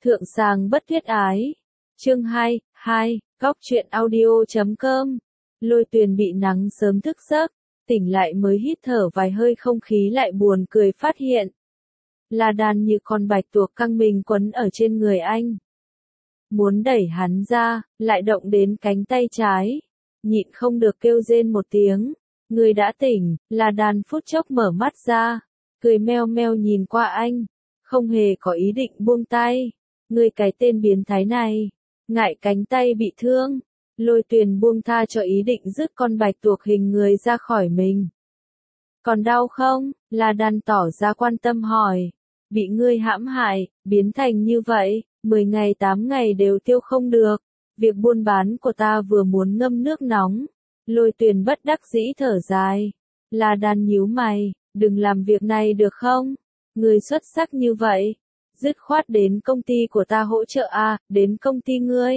Thượng sàng bất thuyết ái. Chương 2, Góc truyện audio.com. Lôi Tuyền bị nắng sớm thức giấc, tỉnh lại mới hít thở vài hơi không khí lại buồn cười phát hiện. La Đan như con bạch tuộc căng mình quấn ở trên người anh. Muốn đẩy hắn ra, lại động đến cánh tay trái. Nhịn không được kêu rên một tiếng. Người đã tỉnh, La Đan phút chốc mở mắt ra. Cười meo meo nhìn qua anh. Không hề có ý định buông tay. Người cái tên biến thái này. Ngại cánh tay bị thương. Lôi Tuyền buông tha cho ý định dứt con bạch tuộc hình người ra khỏi mình. Còn đau không? La Đan tỏ ra quan tâm hỏi. Bị ngươi hãm hại, biến thành như vậy, 10 ngày 8 ngày đều tiêu không được. Việc buôn bán của ta vừa muốn ngâm nước nóng. Lôi Tuyền bất đắc dĩ thở dài. La Đan nhíu mày, đừng làm việc này được không? Ngươi xuất sắc như vậy. Dứt khoát đến công ty của ta hỗ trợ đến công ty ngươi.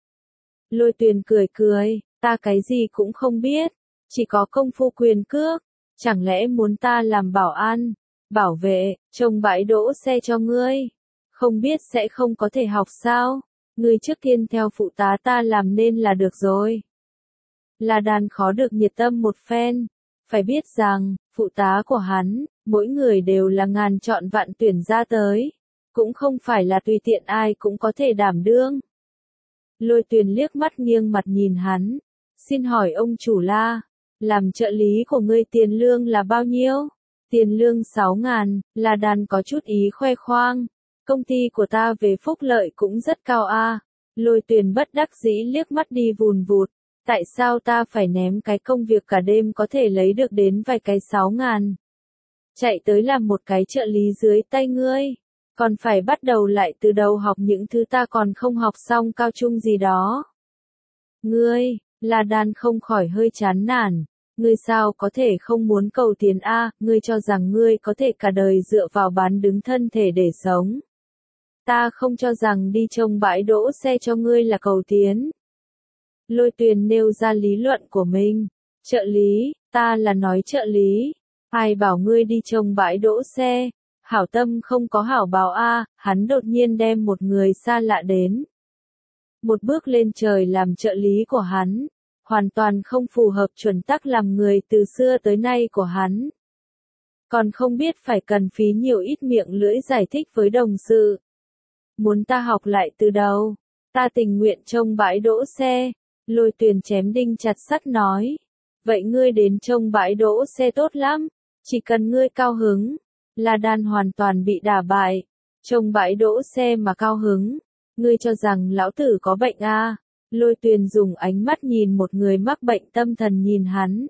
Lôi Tuyền cười cười, ta cái gì cũng không biết, chỉ có công phu quyền cước, chẳng lẽ muốn ta làm bảo an, bảo vệ, trông bãi đỗ xe cho ngươi, không biết sẽ không có thể học sao, ngươi trước tiên theo phụ tá ta làm nên là được rồi. La Đan khó được nhiệt tâm một phen, phải biết rằng, phụ tá của hắn, mỗi người đều là ngàn chọn vạn tuyển ra tới, cũng không phải là tùy tiện ai cũng có thể đảm đương. Lôi Tuyền liếc mắt nghiêng mặt nhìn hắn. Xin hỏi ông chủ La, làm trợ lý của ngươi tiền lương là bao nhiêu? Tiền lương 6.000, La Đan có chút ý khoe khoang. Công ty của ta về phúc lợi cũng rất cao Lôi Tuyền bất đắc dĩ liếc mắt đi vùn vụt. Tại sao ta phải ném cái công việc cả đêm có thể lấy được đến vài cái 6.000? Chạy tới làm một cái trợ lý dưới tay ngươi. Còn phải bắt đầu lại từ đầu học những thứ ta còn không học xong cao trung gì đó. Ngươi, La Đan không khỏi hơi chán nản. Ngươi sao có thể không muốn cầu tiến ngươi cho rằng ngươi có thể cả đời dựa vào bán đứng thân thể để sống. Ta không cho rằng đi trông bãi đỗ xe cho ngươi là cầu tiến. Lôi Tuyền nêu ra lý luận của mình. Trợ lý, ta là nói trợ lý. Ai bảo ngươi đi trông bãi đỗ xe? Hảo tâm không có hảo báo hắn đột nhiên đem một người xa lạ đến. Một bước lên trời làm trợ lý của hắn, hoàn toàn không phù hợp chuẩn tắc làm người từ xưa tới nay của hắn. Còn không biết phải cần phí nhiều ít miệng lưỡi giải thích với đồng sự. Muốn ta học lại từ đầu, ta tình nguyện trông bãi đỗ xe. Lôi Tuyền chém đinh chặt sắt nói. Vậy ngươi đến trông bãi đỗ xe tốt lắm, chỉ cần ngươi cao hứng. La Đan hoàn toàn bị đả bại. Trông bãi đỗ xe mà cao hứng. Ngươi cho rằng lão tử có bệnh Lôi Tuyền dùng ánh mắt nhìn một người mắc bệnh tâm thần nhìn hắn.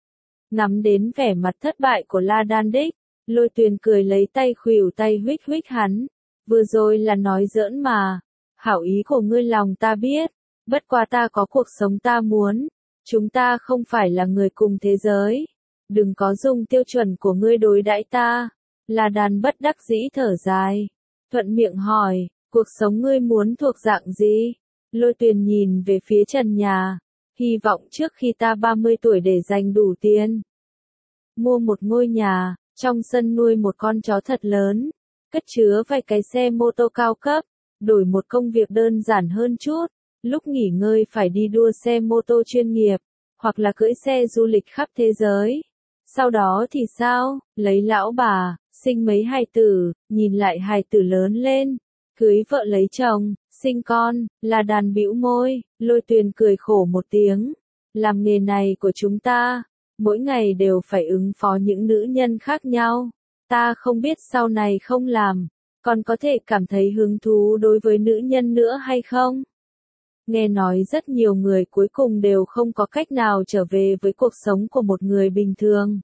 Ngắm đến vẻ mặt thất bại của La Đan đích. Lôi Tuyền cười lấy tay khuỷu tay huých huých hắn. Vừa rồi là nói giỡn mà. Hảo ý của ngươi lòng ta biết. Bất quá ta có cuộc sống ta muốn. Chúng ta không phải là người cùng thế giới. Đừng có dùng tiêu chuẩn của ngươi đối đãi ta. La Đan bất đắc dĩ thở dài. Thuận miệng hỏi, cuộc sống ngươi muốn thuộc dạng gì? Lôi Tuyền nhìn về phía trần nhà. Hy vọng trước khi ta 30 tuổi để dành đủ tiền. Mua một ngôi nhà, trong sân nuôi một con chó thật lớn. Cất chứa vài cái xe mô tô cao cấp. Đổi một công việc đơn giản hơn chút. Lúc nghỉ ngơi phải đi đua xe mô tô chuyên nghiệp. Hoặc là cưỡi xe du lịch khắp thế giới. Sau đó thì sao? Lấy lão bà. Sinh mấy hài tử, nhìn lại hài tử lớn lên, cưới vợ lấy chồng, sinh con. La Đan bĩu môi. Lôi Tuyền cười khổ một tiếng. Làm nghề này của chúng ta, mỗi ngày đều phải ứng phó những nữ nhân khác nhau. Ta không biết sau này không làm, còn có thể cảm thấy hứng thú đối với nữ nhân nữa hay không? Nghe nói rất nhiều người cuối cùng đều không có cách nào trở về với cuộc sống của một người bình thường.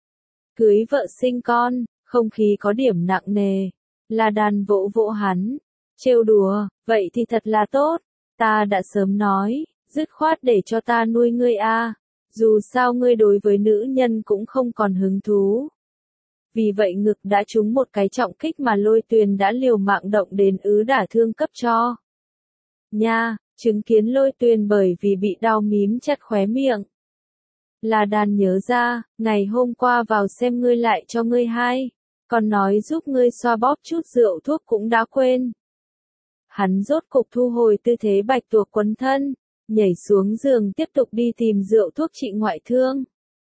Cưới vợ sinh con. Không khí có điểm nặng nề. La Đan vỗ vỗ hắn. Trêu đùa, vậy thì thật là tốt. Ta đã sớm nói, dứt khoát để cho ta nuôi ngươi Dù sao ngươi đối với nữ nhân cũng không còn hứng thú. Vì vậy ngực đã trúng một cái trọng kích mà Lôi Tuyền đã liều mạng động đến đả thương cấp cho. Nha, chứng kiến Lôi Tuyền bởi vì bị đau mím chặt khóe miệng. La Đan nhớ ra, ngày hôm qua vào xem ngươi lại cho ngươi còn nói giúp ngươi xoa bóp chút rượu thuốc cũng đã quên. Hắn rốt cục thu hồi tư thế bạch tuộc quấn thân, nhảy xuống giường tiếp tục đi tìm rượu thuốc trị ngoại thương.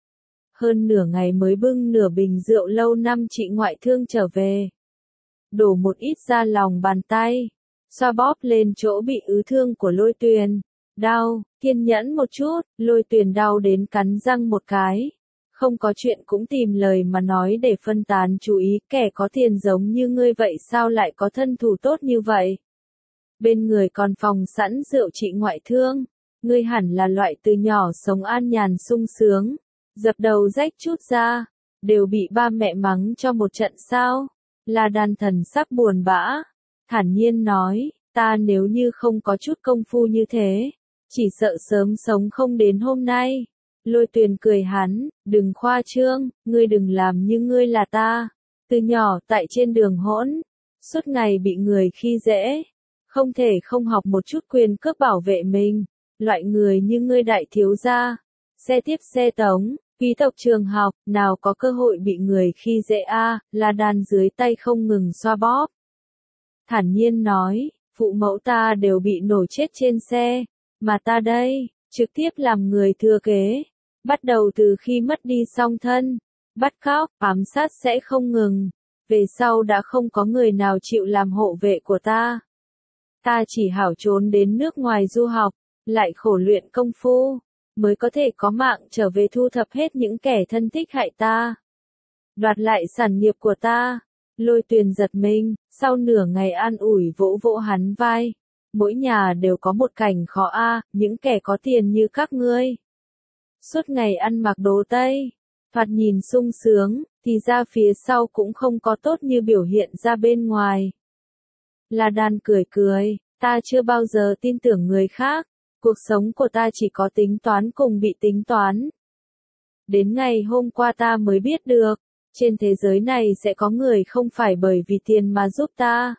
Hơn nửa ngày mới bưng nửa bình rượu lâu năm trị ngoại thương trở về. Đổ một ít ra lòng bàn tay, xoa bóp lên chỗ bị ứ thương của Lôi Tuyền. Đau, kiên nhẫn một chút, Lôi Tuyền đau đến cắn răng một cái. Không có chuyện cũng tìm lời mà nói để phân tán chú ý, kẻ có tiền giống như ngươi vậy sao lại có thân thủ tốt như vậy? Bên người còn phòng sẵn rượu trị ngoại thương, ngươi hẳn là loại từ nhỏ sống an nhàn sung sướng, dập đầu rách chút ra, đều bị ba mẹ mắng cho một trận sao? La Đan thần sắc buồn bã, thản nhiên nói, ta nếu như không có chút công phu như thế, chỉ sợ sớm sống không đến hôm nay. Lôi Tuyền cười hắn, đừng khoa trương, ngươi đừng làm như ngươi là ta. Từ nhỏ tại trên đường hỗn, suốt ngày bị người khi dễ, không thể không học một chút quyền cước bảo vệ mình. Loại người như ngươi đại thiếu gia, xe tiếp xe tống, quý tộc trường học, nào có cơ hội bị người khi dễ a? La Đan dưới tay không ngừng xoa bóp. Thản nhiên nói, phụ mẫu ta đều bị nổ chết trên xe, mà ta đây, trực tiếp làm người thừa kế. Bắt đầu từ khi mất đi song thân, bắt cóc, ám sát sẽ không ngừng. Về sau đã không có người nào chịu làm hộ vệ của ta. Ta chỉ hảo trốn đến nước ngoài du học, lại khổ luyện công phu, mới có thể có mạng trở về thu thập hết những kẻ thân thích hại ta. Đoạt lại sản nghiệp của ta. Lôi Tuyền giật mình, sau nửa ngày an ủi vỗ vỗ hắn vai. Mỗi nhà đều có một cảnh khó a, những kẻ có tiền như các ngươi. Suốt ngày ăn mặc đồ Tây, thoạt nhìn sung sướng, thì ra phía sau cũng không có tốt như biểu hiện ra bên ngoài. La Đan cười cười, ta chưa bao giờ tin tưởng người khác, cuộc sống của ta chỉ có tính toán cùng bị tính toán. Đến ngày hôm qua ta mới biết được, trên thế giới này sẽ có người không phải bởi vì tiền mà giúp ta.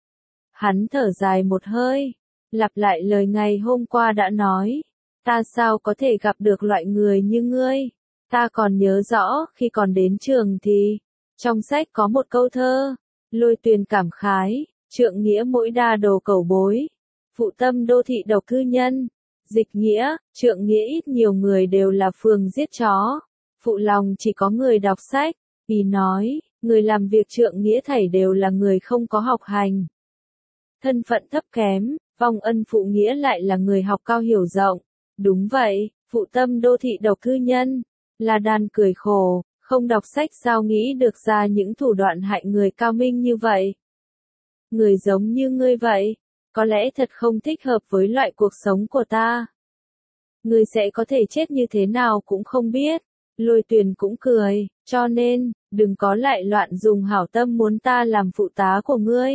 Hắn thở dài một hơi, lặp lại lời ngày hôm qua đã nói. Ta sao có thể gặp được loại người như ngươi? Ta còn nhớ rõ, khi còn đến trường thì, trong sách có một câu thơ, Lôi Tuyền cảm khái, trượng nghĩa mỗi đa đồ cẩu bối, phụ tâm đô thị độc cư nhân, dịch nghĩa, trượng nghĩa ít nhiều người đều là phường giết chó, phụ lòng chỉ có người đọc sách, vì nói, người làm việc trượng nghĩa thảy đều là người không có học hành. Thân phận thấp kém, vong ân phụ nghĩa lại là người học cao hiểu rộng. Đúng vậy, phụ tâm đô thị độc cư nhân. La Đan cười khổ, không đọc sách sao nghĩ được ra những thủ đoạn hại người cao minh như vậy. Người giống như ngươi vậy, có lẽ thật không thích hợp với loại cuộc sống của ta. Ngươi sẽ có thể chết như thế nào cũng không biết. Lôi Tuyền cũng cười, cho nên, đừng có lại loạn dùng hảo tâm muốn ta làm phụ tá của ngươi.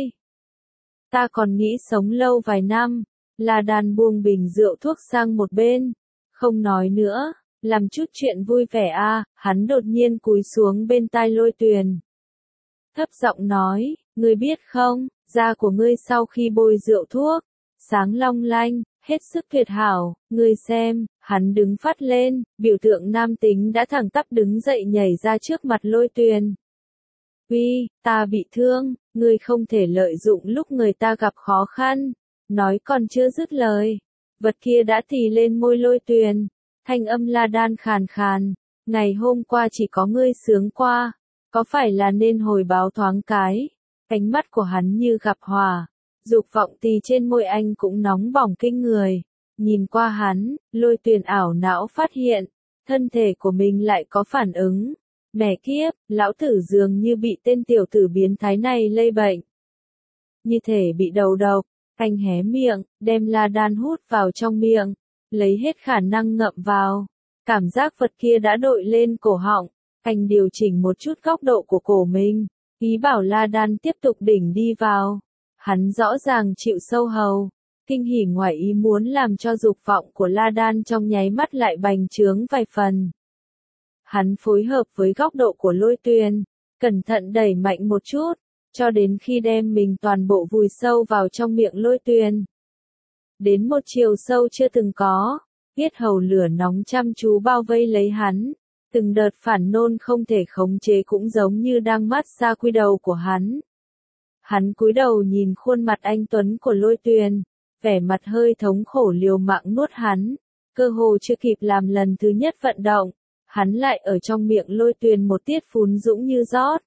Ta còn nghĩ sống lâu vài năm. La Đan buông bình rượu thuốc sang một bên, không nói nữa, làm chút chuyện vui vẻ a. Hắn đột nhiên cúi xuống bên tai Lôi Tuyền. Thấp giọng nói, ngươi biết không, da của ngươi sau khi bôi rượu thuốc, sáng long lanh, hết sức tuyệt hảo, ngươi xem, hắn đứng phát lên, biểu tượng nam tính đã thẳng tắp đứng dậy nhảy ra trước mặt Lôi Tuyền. Uy, ta bị thương, ngươi không thể lợi dụng lúc người ta gặp khó khăn. Nói còn chưa dứt lời, vật kia đã tì lên môi Lôi Tuyền, thanh âm La Đan khàn khàn, ngày hôm qua chỉ có ngươi sướng qua, có phải là nên hồi báo thoáng cái? Cánh mắt của hắn như gặp hỏa, dục vọng tì trên môi anh cũng nóng bỏng kinh người. Nhìn qua hắn, Lôi Tuyền ảo não phát hiện, thân thể của mình lại có phản ứng. Mẹ kiếp, lão tử dường như bị tên tiểu tử biến thái này lây bệnh. Như thể bị đầu độc. Anh hé miệng, đem La Đan hút vào trong miệng, lấy hết khả năng ngậm vào. Cảm giác vật kia đã đội lên cổ họng, anh điều chỉnh một chút góc độ của cổ mình, ý bảo La Đan tiếp tục đỉnh đi vào. Hắn rõ ràng chịu sâu hầu, kinh hỉ ngoài ý muốn làm cho dục vọng của La Đan trong nháy mắt lại bành trướng vài phần. Hắn phối hợp với góc độ của Lôi Tuyền, cẩn thận đẩy mạnh một chút, cho đến khi đem mình toàn bộ vùi sâu vào trong miệng Lôi Tuyền. Đến một chiều sâu chưa từng có, yết hầu lửa nóng chăm chú bao vây lấy hắn, từng đợt phản nôn không thể khống chế cũng giống như đang mát xa quy đầu của hắn. Hắn cúi đầu nhìn khuôn mặt anh tuấn của Lôi Tuyền, vẻ mặt hơi thống khổ liều mạng nuốt hắn, cơ hồ chưa kịp làm lần thứ nhất vận động, hắn lại ở trong miệng Lôi Tuyền một tiết phún dũng như rót.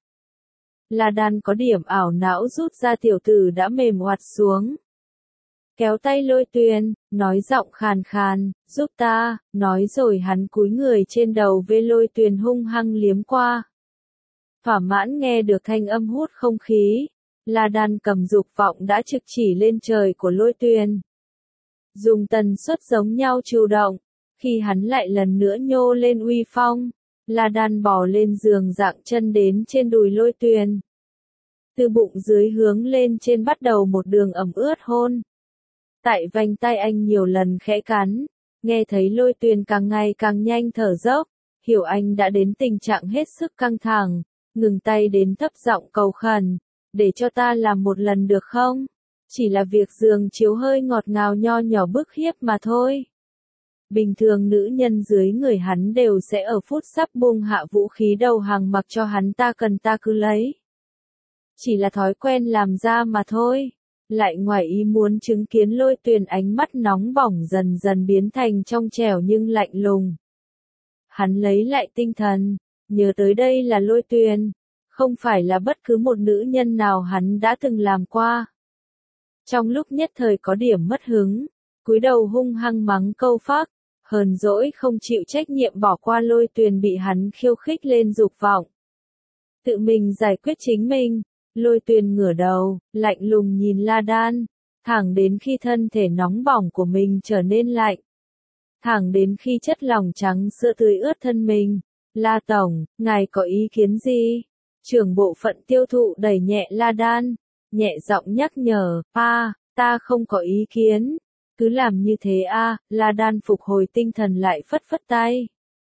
La Đan có điểm ảo não rút ra tiểu tử đã mềm oặt xuống. Kéo tay Lôi Tuyền, nói giọng khàn khàn, giúp ta, nói rồi hắn cúi người trên đầu với Lôi Tuyền hung hăng liếm qua. Thỏa mãn nghe được thanh âm hút không khí, La Đan cầm dục vọng đã trực chỉ lên trời của Lôi Tuyền. Dùng tần suất giống nhau chủ động, khi hắn lại lần nữa nhô lên uy phong, La Đan bò lên giường dạng chân đến trên đùi Lôi Tuyền. Từ bụng dưới hướng lên trên bắt đầu một đường ẩm ướt hôn. Tại vành tay anh nhiều lần khẽ cắn, nghe thấy Lôi Tuyền càng ngày càng nhanh thở dốc, hiểu anh đã đến tình trạng hết sức căng thẳng, ngừng tay đến thấp giọng cầu khẩn, để cho ta làm một lần được không? Chỉ là việc giường chiếu hơi ngọt ngào nho nhỏ bức hiếp mà thôi. Bình thường nữ nhân dưới người hắn đều sẽ ở phút sắp buông hạ vũ khí đầu hàng mặc cho hắn ta cần ta cứ lấy. Chỉ là thói quen làm ra mà thôi. Lại ngoài ý muốn chứng kiến Lôi Tuyền ánh mắt nóng bỏng dần dần biến thành trong trẻo nhưng lạnh lùng. Hắn lấy lại tinh thần, nhớ tới đây là Lôi Tuyền, không phải là bất cứ một nữ nhân nào hắn đã từng làm qua. Trong lúc nhất thời có điểm mất hứng, cúi đầu hung hăng mắng câu phác, hờn dỗi không chịu trách nhiệm bỏ qua Lôi Tuyền bị hắn khiêu khích lên dục vọng. Tự mình giải quyết chính mình, Lôi Tuyền ngửa đầu, lạnh lùng nhìn La Đan, thẳng đến khi thân thể nóng bỏng của mình trở nên lạnh. Thẳng đến khi chất lỏng trắng sữa tươi ướt thân mình. La Tổng, ngài có ý kiến gì? Trưởng bộ phận tiêu thụ đẩy nhẹ La Đan, nhẹ giọng nhắc nhở, ta không có ý kiến. Cứ làm như thế La Đan phục hồi tinh thần lại phất phất tay.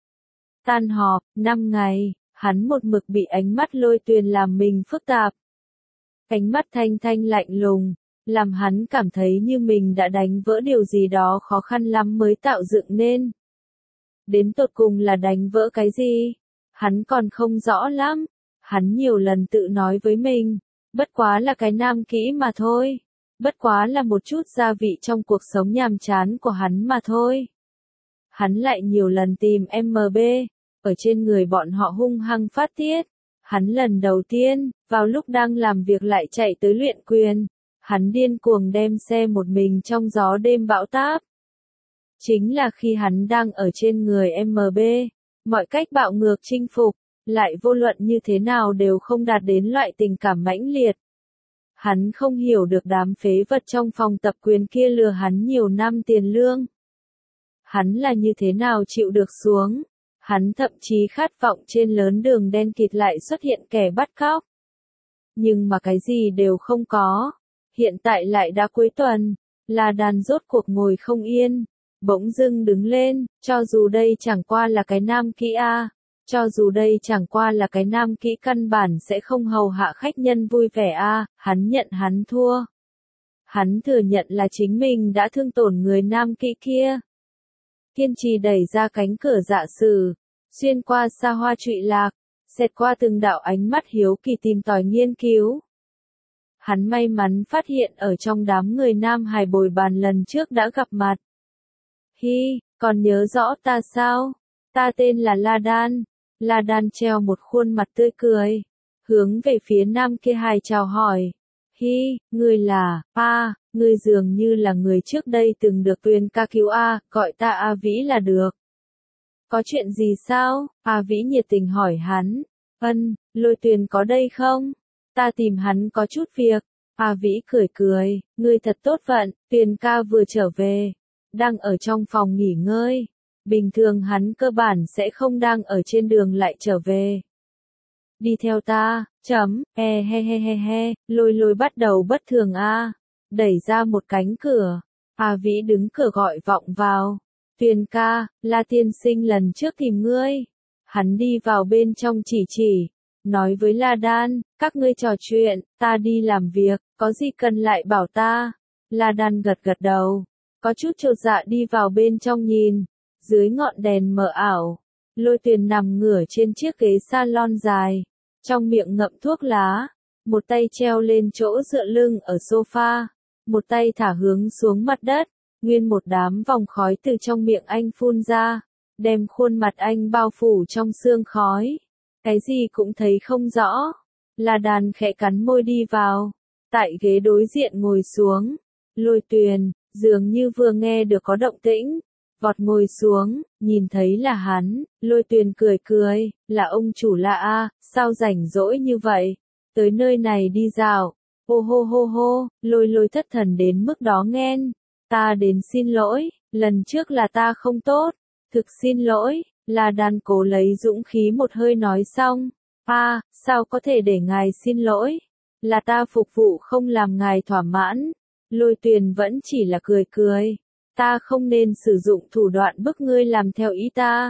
Tan họp, 5 ngày, hắn một mực bị ánh mắt Lôi Tuyền làm mình phức tạp. Ánh mắt thanh thanh lạnh lùng, làm hắn cảm thấy như mình đã đánh vỡ điều gì đó khó khăn lắm mới tạo dựng nên. Đến tột cùng là đánh vỡ cái gì? Hắn còn không rõ lắm. Hắn nhiều lần tự nói với mình, bất quá là cái nam kỹ mà thôi. Bất quá là một chút gia vị trong cuộc sống nhàm chán của hắn mà thôi. Hắn lại nhiều lần tìm MB, ở trên người bọn họ hung hăng phát tiết. Hắn lần đầu tiên, vào lúc đang làm việc lại chạy tới luyện quyền. Hắn điên cuồng đem xe một mình trong gió đêm bão táp. Chính là khi hắn đang ở trên người MB, mọi cách bạo ngược chinh phục, lại vô luận như thế nào đều không đạt đến loại tình cảm mãnh liệt. Hắn không hiểu được đám phế vật trong phòng tập quyền kia lừa hắn nhiều năm tiền lương. Hắn là như thế nào chịu được xuống. Hắn thậm chí khát vọng trên lớn đường đen kịt lại xuất hiện kẻ bắt cóc. Nhưng mà cái gì đều không có. Hiện tại lại đã cuối tuần, La Đan rốt cuộc ngồi không yên, bỗng dưng đứng lên, cho dù đây chẳng qua là cái nam kỹ cho dù đây chẳng qua là cái nam kỹ căn bản sẽ không hầu hạ khách nhân vui vẻ hắn nhận hắn thua. Hắn thừa nhận là chính mình đã thương tổn người nam kỹ kia. Kiên trì đẩy ra cánh cửa dạ sử, xuyên qua xa hoa trụy lạc, xẹt qua từng đạo ánh mắt hiếu kỳ tìm tòi nghiên cứu. Hắn may mắn phát hiện ở trong đám người nam hài bồi bàn lần trước đã gặp mặt. Hi, còn nhớ rõ ta sao? Ta tên là La Đan. La Đan treo một khuôn mặt tươi cười, hướng về phía nam kia hài chào hỏi. Hi, ngươi là, ngươi dường như là người trước đây từng được Tuyền ca cứu gọi ta A Vĩ là được. Có chuyện gì sao? A Vĩ nhiệt tình hỏi hắn. Lôi Tuyền có đây không? Ta tìm hắn có chút việc. A Vĩ cười cười, ngươi thật tốt vận, Tuyền ca vừa trở về, đang ở trong phòng nghỉ ngơi. Bình thường hắn cơ bản sẽ không đang ở trên đường lại trở về. Đi theo ta, Lôi bắt đầu bất thường đẩy ra một cánh cửa. A Vĩ đứng cửa gọi vọng vào. Tuyền ca, La tiên sinh lần trước tìm ngươi. Hắn đi vào bên trong chỉ, nói với La Đan, các ngươi trò chuyện, ta đi làm việc, có gì cần lại bảo ta. La Đan gật đầu, có chút chột dạ đi vào bên trong nhìn. Dưới ngọn đèn mờ ảo, Lôi Tuyền nằm ngửa trên chiếc ghế salon dài, trong miệng ngậm thuốc lá, một tay treo lên chỗ dựa lưng ở sofa, một tay thả hướng xuống mặt đất, nguyên một đám vòng khói từ trong miệng anh phun ra, đem khuôn mặt anh bao phủ trong sương khói. Cái gì cũng thấy không rõ. La Đàn khẽ cắn môi đi vào, tại ghế đối diện ngồi xuống. Lôi Tuyền, dường như vừa nghe được có động tĩnh, vọt ngồi xuống, nhìn thấy là hắn, Lôi Tuyền cười cười, là ông chủ La A, sao rảnh rỗi như vậy, tới nơi này đi dạo. Hô hô hô hô, Lôi thất thần đến mức đó nghen, ta đến xin lỗi, lần trước là ta không tốt, thực xin lỗi. La Đan cố lấy dũng khí một hơi nói xong, sao có thể để ngài xin lỗi, là ta phục vụ không làm ngài thỏa mãn. Lôi Tuyền vẫn chỉ là cười cười, ta không nên sử dụng thủ đoạn bức ngươi làm theo ý ta,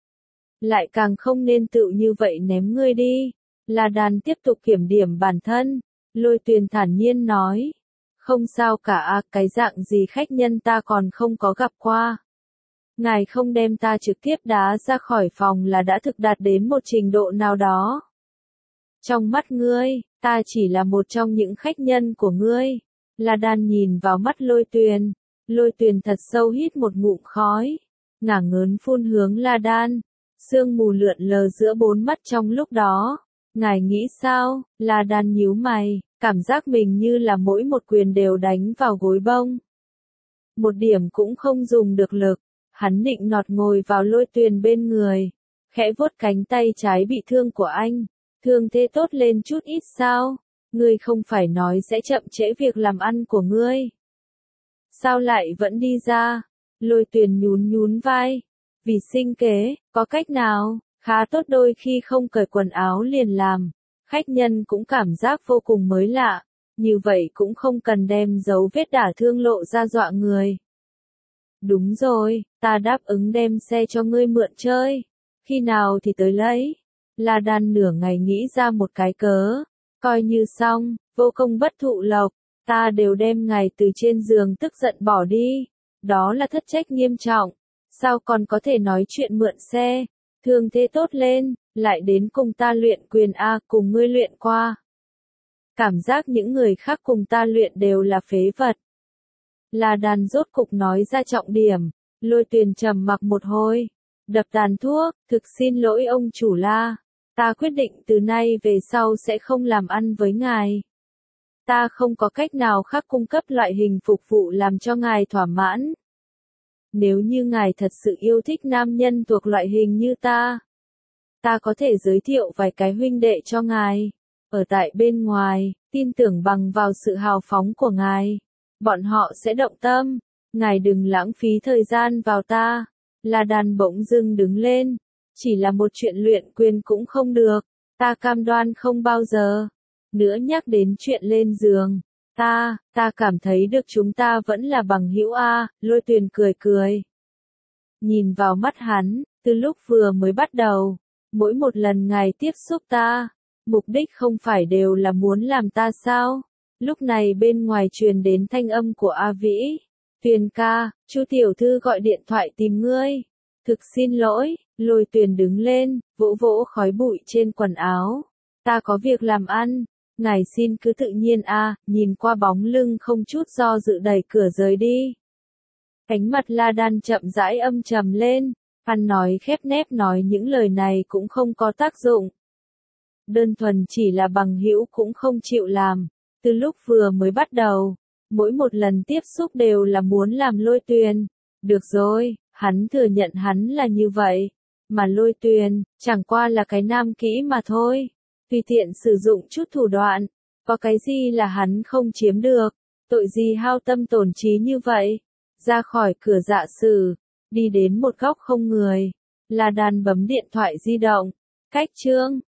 lại càng không nên tự như vậy ném ngươi đi. La Đan tiếp tục kiểm điểm bản thân. Lôi Tuyền thản nhiên nói, không sao cả, cái dạng gì khách nhân ta còn không có gặp qua. Ngài không đem ta trực tiếp đá ra khỏi phòng là đã thực đạt đến một trình độ nào đó. Trong mắt ngươi, ta chỉ là một trong những khách nhân của ngươi. La Đan nhìn vào mắt Lôi Tuyền. Lôi Tuyền thật sâu hít một ngụm khói, ngả ngớn phun hướng La Đan. Sương mù lượn lờ giữa bốn mắt trong lúc đó. Ngài nghĩ sao? La Đan nhíu mày, cảm giác mình như là mỗi một quyền đều đánh vào gối bông. Một điểm cũng không dùng được lực. Hắn nịnh nọt ngồi vào Lôi Tuyền bên người, khẽ vuốt cánh tay trái bị thương của anh. Thương thế tốt lên chút ít sao? Ngươi không phải nói sẽ chậm trễ việc làm ăn của ngươi. Sao lại vẫn đi ra? Lôi Tuyền nhún vai. Vì sinh kế, có cách nào? Khá tốt, đôi khi không cởi quần áo liền làm. Khách nhân cũng cảm giác vô cùng mới lạ. Như vậy cũng không cần đem dấu vết đả thương lộ ra dọa người. Đúng rồi, ta đáp ứng đem xe cho ngươi mượn chơi. Khi nào thì tới lấy? La Đan nửa ngày nghĩ ra một cái cớ. Coi như xong, vô công bất thụ lộc. Ta đều đem ngài từ trên giường tức giận bỏ đi. Đó là thất trách nghiêm trọng. Sao còn có thể nói chuyện mượn xe? Thương thế tốt lên, lại đến cùng ta luyện quyền cùng ngươi luyện qua. Cảm giác những người khác cùng ta luyện đều là phế vật. La Đan rốt cục nói ra trọng điểm. Lôi Tuyền trầm mặc một hồi, đập tàn thuốc, thực xin lỗi ông chủ La. Ta quyết định từ nay về sau sẽ không làm ăn với ngài. Ta không có cách nào khác cung cấp loại hình phục vụ làm cho ngài thỏa mãn. Nếu như ngài thật sự yêu thích nam nhân thuộc loại hình như ta có thể giới thiệu vài cái huynh đệ cho ngài. Ở tại bên ngoài, tin tưởng bằng vào sự hào phóng của ngài, bọn họ sẽ động tâm. Ngài đừng lãng phí thời gian vào ta. La Đan bỗng dưng đứng lên. Chỉ là một chuyện luyện quyền cũng không được. Ta cam đoan không bao giờ nữa nhắc đến chuyện lên giường. Ta cảm thấy được chúng ta vẫn là bằng hữu a. Lôi Tuyền cười cười. Nhìn vào mắt hắn, từ lúc vừa mới bắt đầu, mỗi một lần ngài tiếp xúc ta, mục đích không phải đều là muốn làm ta sao? Lúc này bên ngoài truyền đến thanh âm của A Vĩ. Tuyền ca, Chu tiểu thư gọi điện thoại tìm ngươi. Thực xin lỗi. Lôi Tuyền đứng lên, vỗ vỗ khói bụi trên quần áo. Ta có việc làm ăn. Ngài xin cứ tự nhiên nhìn qua bóng lưng không chút do dự đẩy cửa rời đi. Cánh mặt La Đan chậm rãi âm trầm lên. Hắn nói khép nép nói những lời này cũng không có tác dụng. Đơn thuần chỉ là bằng hữu cũng không chịu làm. Từ lúc vừa mới bắt đầu, mỗi một lần tiếp xúc đều là muốn làm Lôi Tuyền. Được rồi, hắn thừa nhận hắn là như vậy. Mà Lôi Tuyền, chẳng qua là cái nam kỹ mà thôi. Tùy tiện sử dụng chút thủ đoạn. Có cái gì là hắn không chiếm được. Tội gì hao tâm tổn trí như vậy. Ra khỏi cửa dạ sử, đi đến một góc không người. La Đan bấm điện thoại di động. Cách chương